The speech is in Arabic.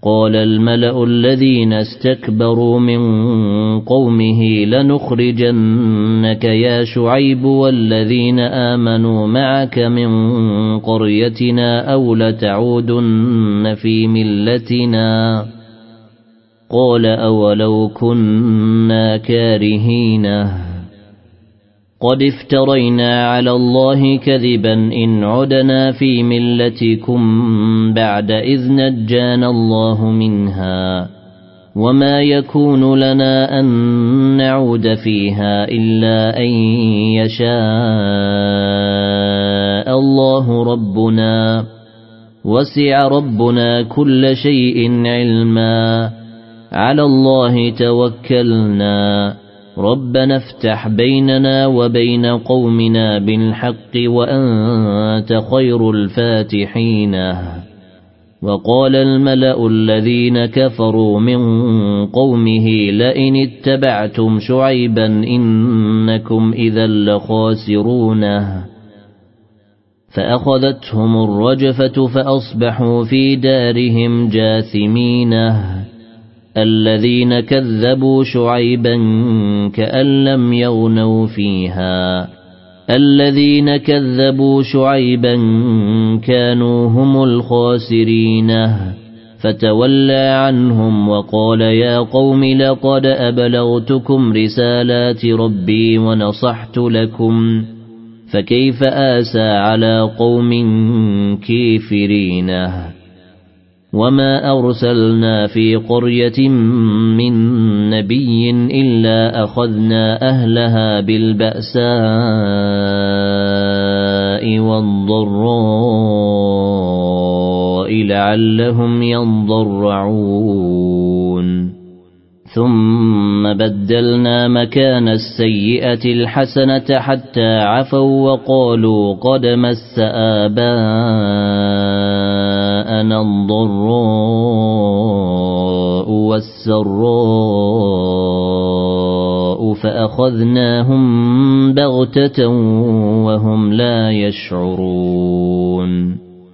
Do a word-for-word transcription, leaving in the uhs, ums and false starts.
قال الملأ الذين استكبروا من قومه لنخرجنك يا شعيب والذين آمنوا معك من قريتنا أو لتعودن في ملتنا قال أولو كنا كارهين قد افترينا على الله كذبا إن عدنا في ملتكم بعد إذ نجانا الله منها وما يكون لنا أن نعود فيها إلا أن يشاء الله ربنا وسع ربنا كل شيء علما على الله توكلنا ربنا افتح بيننا وبين قومنا بالحق وأنت خير الفاتحين وقال الملأ الذين كفروا من قومه لئن اتبعتم شعيبا إنكم إذا لخاسرون فأخذتهم الرجفة فأصبحوا في دارهم جاثمين الذين كذبوا شعيبا كأن لم يغنوا فيها الذين كذبوا شعيبا كانوا هم الخاسرين فتولى عنهم وقال يا قوم لقد أبلغتكم رسالات ربي ونصحت لكم فكيف آسى على قوم كافرين وما أرسلنا في قرية من نبي إلا أخذنا أهلها بالبأساء والضراء لعلهم ينضرعون ثم بدلنا مكان السيئة الحسنة حتى عفوا وقالوا قد مس آباءنا الضراء والسراء فأخذناهم بغتة وهم لا يشعرون